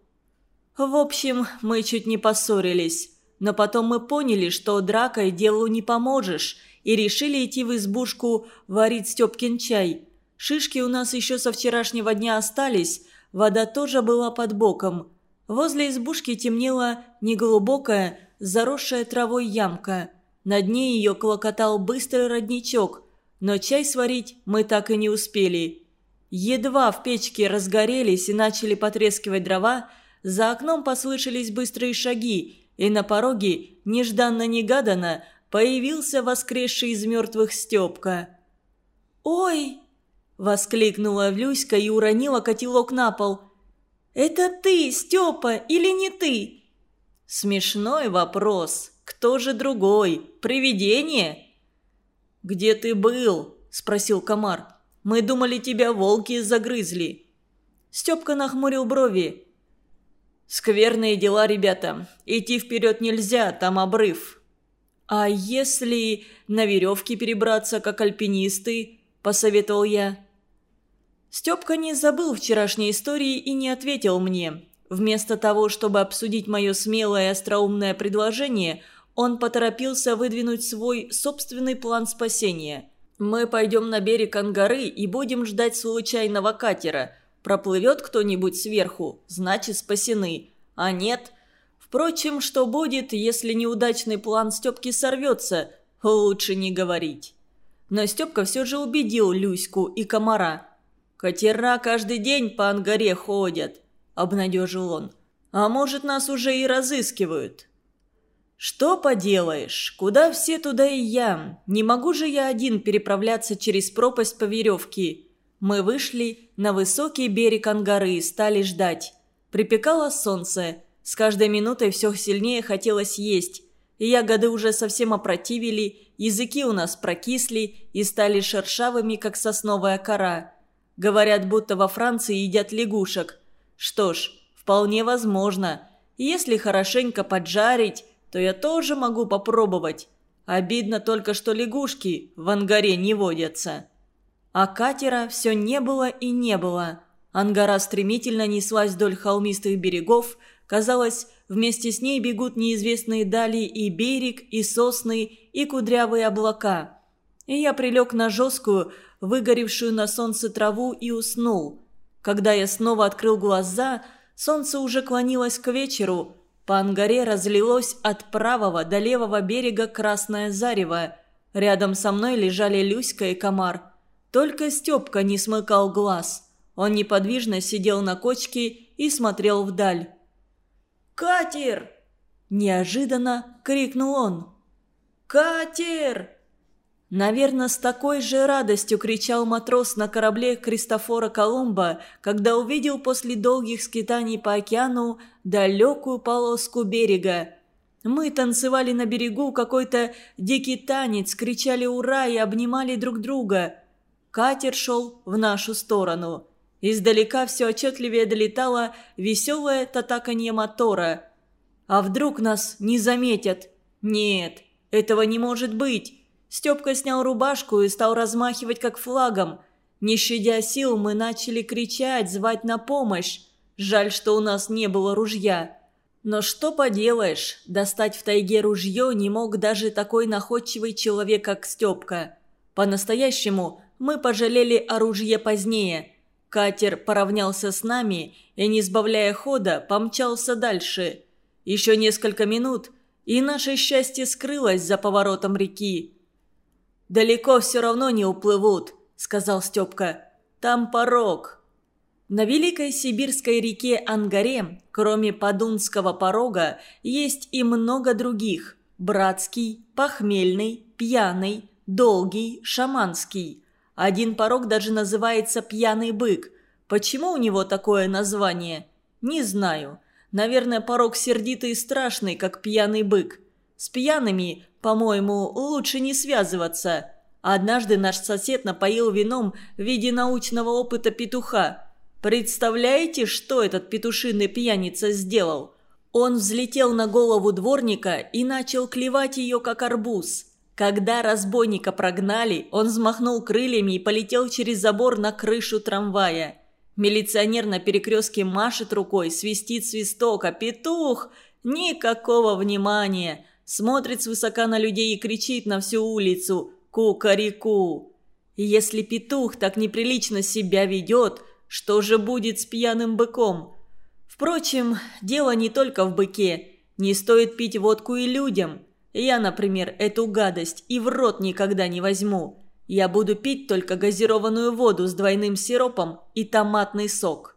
В общем, мы чуть не поссорились. Но потом мы поняли, что дракой делу не поможешь, и решили идти в избушку варить Степкин чай. Шишки у нас еще со вчерашнего дня остались, вода тоже была под боком. Возле избушки темнела неглубокая, заросшая травой ямка. На дне ее клокотал быстрый родничок, но чай сварить мы так и не успели. Едва в печке разгорелись и начали потрескивать дрова, за окном послышались быстрые шаги, и на пороге, нежданно-негаданно, появился воскресший из мертвых Степка. «Ой!» – воскликнула Люська и уронила котелок на пол. «Это ты, Степа, или не ты?» «Смешной вопрос. Кто же другой? Привидение?» «Где ты был?» – спросил Комар. «Мы думали, тебя волки загрызли». Степка нахмурил брови. «Скверные дела, ребята. Идти вперед нельзя, там обрыв». «А если на веревке перебраться, как альпинисты?» – посоветовал я. Степка не забыл вчерашней истории и не ответил мне. Вместо того, чтобы обсудить мое смелое и остроумное предложение, он поторопился выдвинуть свой собственный план спасения. «Мы пойдем на берег Ангары и будем ждать случайного катера. Проплывет кто-нибудь сверху, значит спасены. А нет. Впрочем, что будет, если неудачный план Степки сорвется, лучше не говорить». Но Степка все же убедил Люську и Комара. «Катера каждый день по Ангаре ходят», – обнадежил он. «А может, нас уже и разыскивают?» «Что поделаешь, куда все, туда и я. Не могу же я один переправляться через пропасть по веревке». Мы вышли на высокий берег Ангары и стали ждать. Припекало солнце. С каждой минутой все сильнее хотелось есть. Ягоды уже совсем опротивили, языки у нас прокисли и стали шершавыми, как сосновая кора. Говорят, будто во Франции едят лягушек. Что ж, вполне возможно. Если хорошенько поджарить, то я тоже могу попробовать. Обидно только, что лягушки в Ангаре не водятся. А катера все не было и не было. Ангара стремительно неслась вдоль холмистых берегов. Казалось, вместе с ней бегут неизвестные дали и берег, и сосны, и кудрявые облака. И я прилег на жесткую, выгоревшую на солнце траву и уснул. Когда я снова открыл глаза, солнце уже клонилось к вечеру. По Ангаре разлилось от правого до левого берега красное зарево. Рядом со мной лежали Люська и Комар. Только Степка не смыкал глаз. Он неподвижно сидел на кочке и смотрел вдаль. «Катер!» – неожиданно крикнул он. «Катер!» Наверное, с такой же радостью кричал матрос на корабле Кристофора Колумба, когда увидел после долгих скитаний по океану далекую полоску берега. Мы танцевали на берегу какой-то дикий танец, кричали «Ура!» и обнимали друг друга. Катер шел в нашу сторону. Издалека все отчетливее долетало веселое татаканье мотора. А вдруг нас не заметят? Нет, этого не может быть. Степка снял рубашку и стал размахивать как флагом. Не щадя сил, мы начали кричать, звать на помощь. Жаль, что у нас не было ружья. Но что поделаешь, достать в тайге ружье не мог даже такой находчивый человек, как Степка. По-настоящему мы пожалели о ружье позднее. Катер поравнялся с нами и, не сбавляя хода, помчался дальше. Еще несколько минут, и наше счастье скрылось за поворотом реки. «Далеко все равно не уплывут», — сказал Степка. «Там порог». На Великой Сибирской реке Ангаре, кроме Подунского порога, есть и много других – Братский, Похмельный, Пьяный, Долгий, Шаманский. Один порог даже называется «Пьяный бык». Почему у него такое название? Не знаю. Наверное, порог сердитый и страшный, как пьяный бык. С пьяными, по-моему, лучше не связываться. Однажды наш сосед напоил вином в виде научного опыта петуха. Представляете, что этот петушиный пьяница сделал? Он взлетел на голову дворника и начал клевать ее, как арбуз. Когда разбойника прогнали, он взмахнул крыльями и полетел через забор на крышу трамвая. Милиционер на перекрестке машет рукой, свистит свисток, а петух – никакого внимания. Смотрит свысока на людей и кричит на всю улицу «Ку-ка-ри-ку». Если петух так неприлично себя ведет, что же будет с пьяным быком? Впрочем, дело не только в быке. Не стоит пить водку и людям. Я, например, эту гадость и в рот никогда не возьму. Я буду пить только газированную воду с двойным сиропом и томатный сок.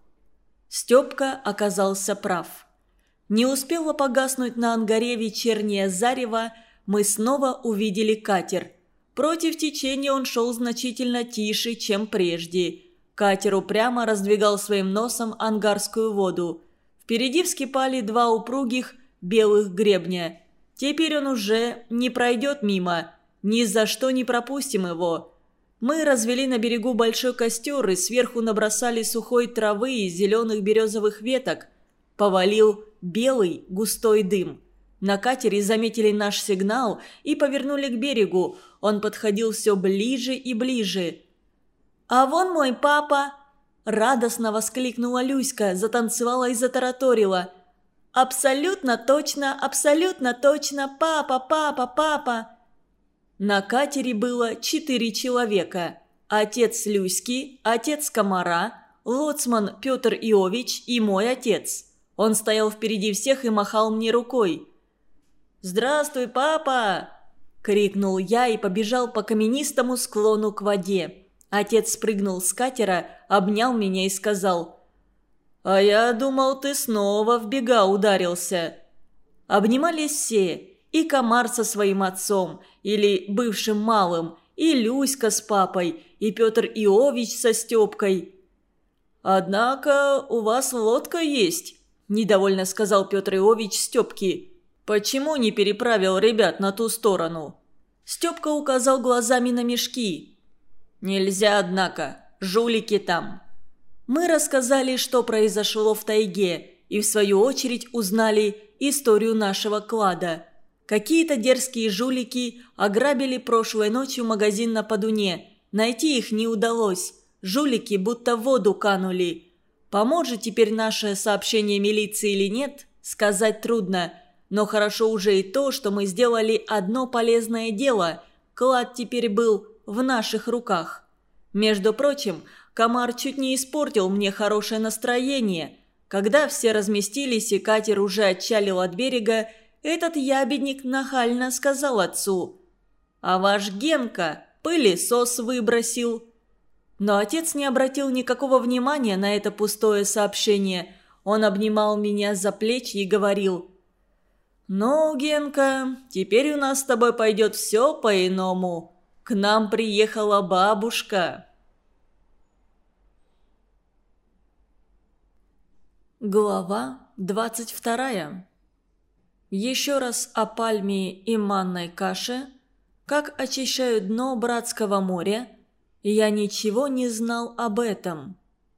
Степка оказался прав. Не успело погаснуть на Ангаре вечернее зарево, мы снова увидели катер. Против течения он шел значительно тише, чем прежде. Катер упрямо раздвигал своим носом ангарскую воду. Впереди вскипали два упругих белых гребня. Теперь он уже не пройдет мимо. Ни за что не пропустим его. Мы развели на берегу большой костер и сверху набросали сухой травы и зеленых березовых веток. Повалил белый густой дым. На катере заметили наш сигнал и повернули к берегу. Он подходил все ближе и ближе. «А вон мой папа!» – радостно воскликнула Люська, затанцевала и затараторила. «Абсолютно точно, абсолютно точно, папа, папа, папа!» На катере было четыре человека. Отец Люськи, отец Комара, лоцман Петр Иович и мой отец. Он стоял впереди всех и махал мне рукой. «Здравствуй, папа!» – крикнул я и побежал по каменистому склону к воде. Отец спрыгнул с катера, обнял меня и сказал: «А я думал, ты снова в бега ударился». Обнимались все, и Комар со своим отцом, или бывшим малым, и Люська с папой, и Петр Иович со Степкой. «Однако у вас лодка есть», – недовольно сказал Петр Иович Степке. «Почему не переправил ребят на ту сторону?» Степка указал глазами на мешки. «Нельзя, однако, жулики там». Мы рассказали, что произошло в тайге, и в свою очередь узнали историю нашего клада. Какие-то дерзкие жулики ограбили прошлой ночью магазин на Подуне. Найти их не удалось. Жулики будто в воду канули. Поможет теперь наше сообщение милиции или нет, сказать трудно. Но хорошо уже и то, что мы сделали одно полезное дело. Клад теперь был в наших руках. Между прочим, комар чуть не испортил мне хорошее настроение. Когда все разместились и катер уже отчалил от берега, этот ябедник нахально сказал отцу: «А ваш Генка пылесос выбросил». Но отец не обратил никакого внимания на это пустое сообщение. Он обнимал меня за плечи и говорил: «Ну, Генка, теперь у нас с тобой пойдет все по-иному. К нам приехала бабушка». Глава двадцать вторая. Еще раз о пальме и манной каше, как очищают дно Братского моря. Я ничего не знал об этом.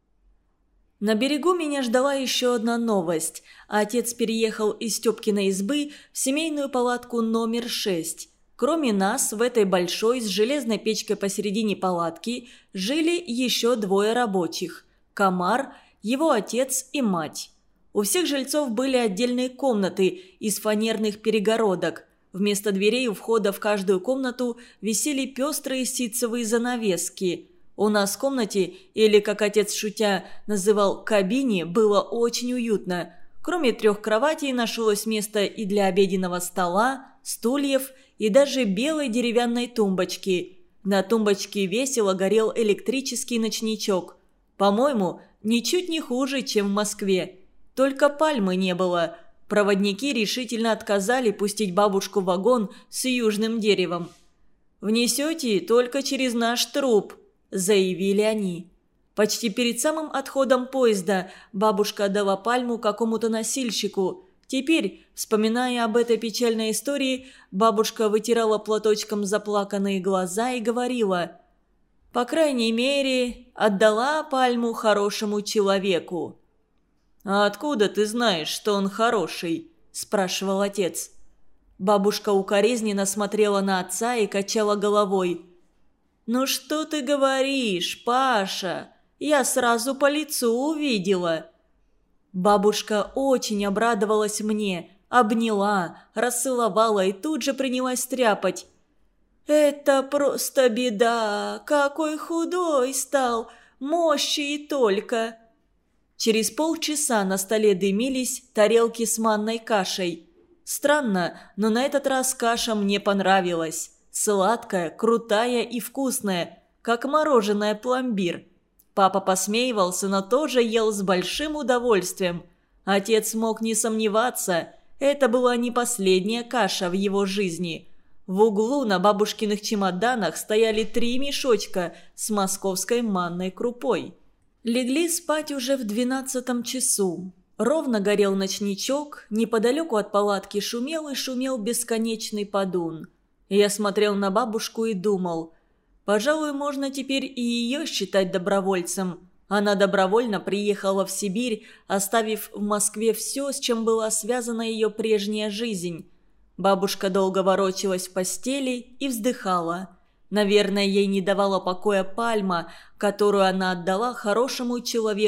На берегу меня ждала еще одна новость. Отец переехал из Степкиной избы в семейную палатку номер шесть. Кроме нас, в этой большой, с железной печкой посередине палатки, жили еще двое рабочих – Комар, его отец и мать. У всех жильцов были отдельные комнаты из фанерных перегородок. Вместо дверей у входа в каждую комнату висели пестрые ситцевые занавески. У нас в комнате, или, как отец шутя называл, кабине, было очень уютно. Кроме трех кроватей нашлось место и для обеденного стола, стульев и даже белой деревянной тумбочки. На тумбочке весело горел электрический ночничок. По-моему, ничуть не хуже, чем в Москве. Только пальмы не было. Проводники решительно отказали пустить бабушку в вагон с южным деревом. «Внесете только через наш труп», – заявили они. Почти перед самым отходом поезда бабушка отдала пальму какому-то носильщику. Теперь, вспоминая об этой печальной истории, бабушка вытирала платочком заплаканные глаза и говорила: «По крайней мере, отдала пальму хорошему человеку». «А откуда ты знаешь, что он хороший?» – спрашивал отец. Бабушка укоризненно смотрела на отца и качала головой. «Ну что ты говоришь, Паша? Я сразу по лицу увидела». Бабушка очень обрадовалась мне, обняла, расцеловала и тут же принялась стряпать. «Это просто беда! Какой худой стал! Мощи и только!» Через полчаса на столе дымились тарелки с манной кашей. Странно, но на этот раз каша мне понравилась. Сладкая, крутая и вкусная, как мороженое пломбир. Папа посмеивался, но тоже ел с большим удовольствием. Отец мог не сомневаться, это была не последняя каша в его жизни. В углу на бабушкиных чемоданах стояли три мешочка с московской манной крупой. Легли спать уже в двенадцатом часу. Ровно горел ночничок, неподалеку от палатки шумел и шумел бесконечный подун. Я смотрел на бабушку и думал, пожалуй, можно теперь и ее считать добровольцем. Она добровольно приехала в Сибирь, оставив в Москве все, с чем была связана ее прежняя жизнь. Бабушка долго ворочалась в постели и вздыхала. Наверное, ей не давала покоя пальма, которую она отдала хорошему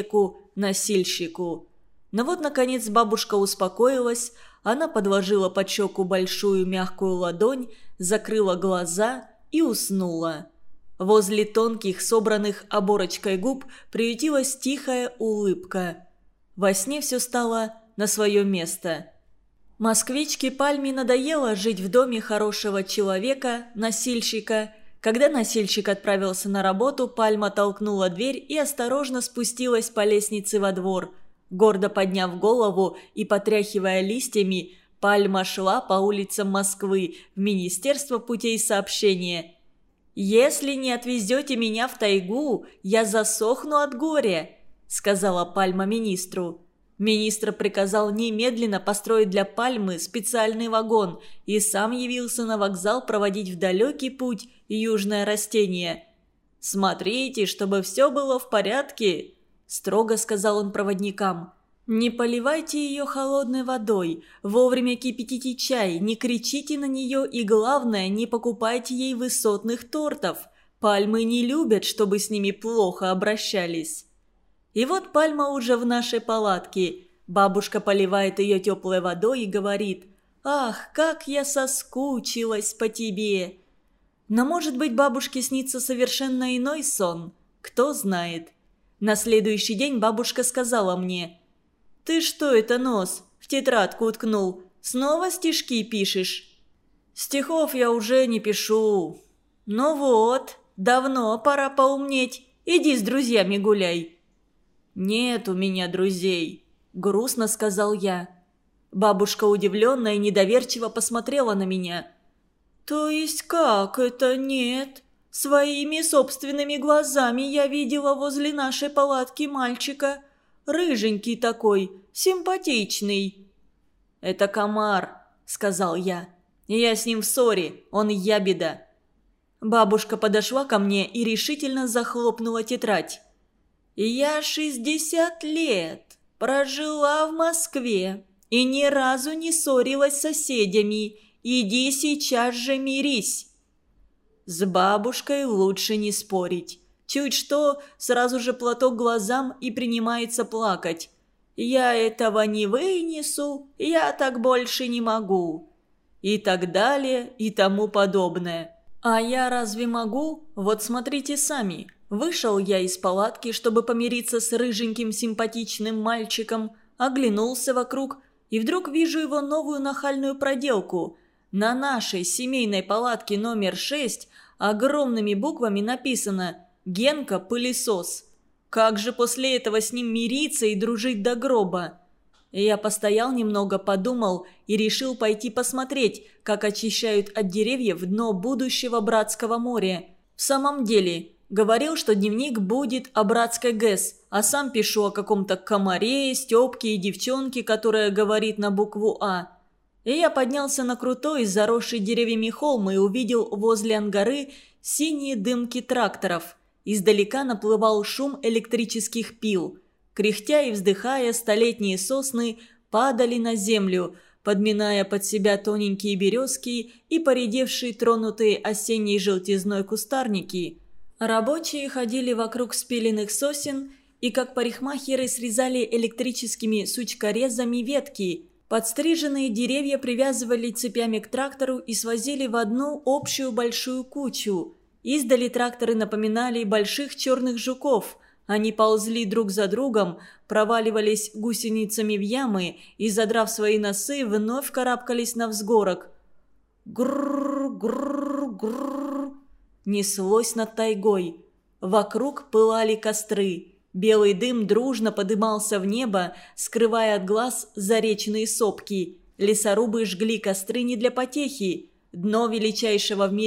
человеку-носильщику. Но вот, наконец, бабушка успокоилась, она подложила под щеку большую мягкую ладонь, закрыла глаза и уснула. Возле тонких, собранных оборочкой губ приютилась тихая улыбка. Во сне все стало на свое место. Москвичке Пальме надоело жить в доме хорошего человека, носильщика. Когда носильщик отправился на работу, Пальма толкнула дверь и осторожно спустилась по лестнице во двор. Гордо подняв голову и потряхивая листьями, Пальма шла по улицам Москвы в Министерство путей сообщения. «Если не отвезете меня в тайгу, я засохну от горя», — сказала Пальма министру. Министр приказал немедленно построить для Пальмы специальный вагон и сам явился на вокзал проводить в далекий путь южное растение. «Смотрите, чтобы все было в порядке», – строго сказал он проводникам. «Не поливайте ее холодной водой, вовремя кипятите чай, не кричите на нее и, главное, не покупайте ей высотных тортов. Пальмы не любят, чтобы с ними плохо обращались». И вот Пальма уже в нашей палатке. Бабушка поливает ее теплой водой и говорит: «Ах, как я соскучилась по тебе!» Но, может быть, бабушке снится совершенно иной сон. Кто знает. На следующий день бабушка сказала мне: «Ты что это, нос, в тетрадку уткнул? Снова стишки пишешь?» «Стихов я уже не пишу». «Ну вот, давно пора поумнеть. Иди с друзьями гуляй». «Нет у меня друзей», – грустно сказал я. Бабушка удивленно и недоверчиво посмотрела на меня. «То есть как это нет? Своими собственными глазами я видела возле нашей палатки мальчика. Рыженький такой, симпатичный». «Это комар», – сказал я. «Я с ним в ссоре, он ябеда». Бабушка подошла ко мне и решительно захлопнула тетрадь. «Я шестьдесят лет прожила в Москве и ни разу не ссорилась с соседями. Иди сейчас же мирись». С бабушкой лучше не спорить. Чуть что, сразу же платок глазам и принимается плакать. «Я этого не вынесу, я так больше не могу». И так далее, и тому подобное. А я разве могу? Вот смотрите сами. Вышел я из палатки, чтобы помириться с рыженьким симпатичным мальчиком, оглянулся вокруг и вдруг вижу его новую нахальную проделку. На нашей семейной палатке номер шесть огромными буквами написано «Генка пылесос». Как же после этого с ним мириться и дружить до гроба? Я постоял немного, подумал и решил пойти посмотреть, как очищают от деревьев дно будущего Братского моря. В самом деле, говорил, что дневник будет о Братской ГЭС, а сам пишу о каком-то комаре, Степке и девчонке, которая говорит на букву «А». И я поднялся на крутой, заросший деревьями холм и увидел возле ангары синие дымки тракторов. Издалека наплывал шум электрических пил. Кряхтя и вздыхая, столетние сосны падали на землю, подминая под себя тоненькие березки и поредевшие тронутые осенней желтизной кустарники. Рабочие ходили вокруг спиленных сосен и, как парикмахеры, срезали электрическими сучкорезами ветки. Подстриженные деревья привязывали цепями к трактору и свозили в одну общую большую кучу. Издали тракторы напоминали больших черных жуков. Они ползли друг за другом, проваливались гусеницами в ямы и, задрав свои носы, вновь карабкались на взгорок. Грррр, грррр, грррр. Неслось над тайгой. Вокруг пылали костры. Белый дым дружно подымался в небо, скрывая от глаз заречные сопки. Лесорубы жгли костры не для потехи. Дно величайшего в мире